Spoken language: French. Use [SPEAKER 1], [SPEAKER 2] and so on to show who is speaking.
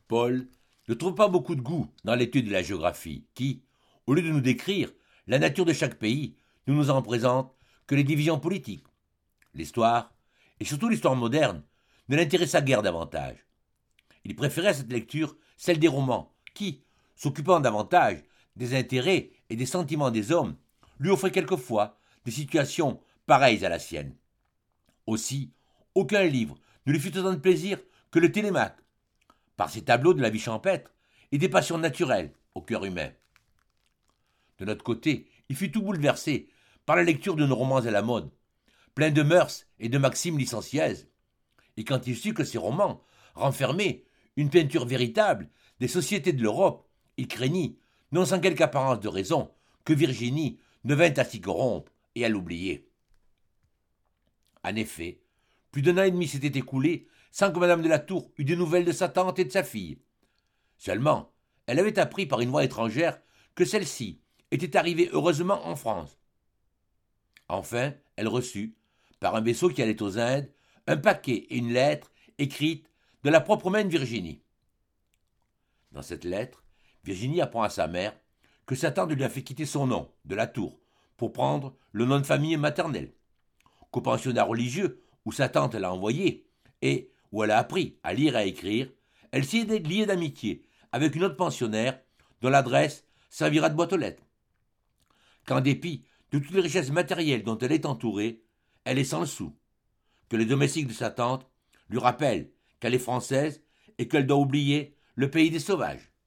[SPEAKER 1] Paul ne trouve pas beaucoup de goût dans l'étude de la géographie, qui, au lieu de nous décrire la nature de chaque pays, ne nous en présente que les divisions politiques. L'histoire, et surtout l'histoire moderne, ne l'intéressa guère davantage. Il préférait à cette lecture celle des romans, qui, s'occupant davantage des intérêts et des sentiments des hommes, lui offraient quelquefois des situations pareilles à la sienne. Aussi, aucun livre ne lui fit autant de plaisir que le Télémaque, par ses tableaux de la vie champêtre et des passions naturelles au cœur humain. De notre côté, il fut tout bouleversé par la lecture de nos romans à la mode, pleins de mœurs et de maximes licencieuses, et quand il sut que ces romans renfermaient une peinture véritable des sociétés de l'Europe, il craignit, non sans quelque apparence de raison, que Virginie ne vînt à s'y corrompre et à l'oublier. En effet, plus d'un an et demi s'était écoulé sans que Madame de la Tour eût des nouvelles de sa tante et de sa fille. Seulement, elle avait appris par une voie étrangère que celle-ci était arrivée heureusement en France. Enfin, elle reçut, par un vaisseau qui allait aux Indes, un paquet et une lettre écrite de la propre main de Virginie. Dans cette lettre, Virginie apprend à sa mère que sa tante lui a fait quitter son nom, de la Tour, pour prendre le nom de famille maternel, qu'au pensionnat religieux où sa tante l'a envoyée et où elle a appris à lire et à écrire, elle s'y est liée d'amitié avec une autre pensionnaire dont l'adresse servira de boîte aux lettres. Qu'en dépit de toutes les richesses matérielles dont elle est entourée, elle est sans le sou, que les domestiques de sa tante lui rappellent qu'elle est française et qu'elle doit oublier le pays des sauvages.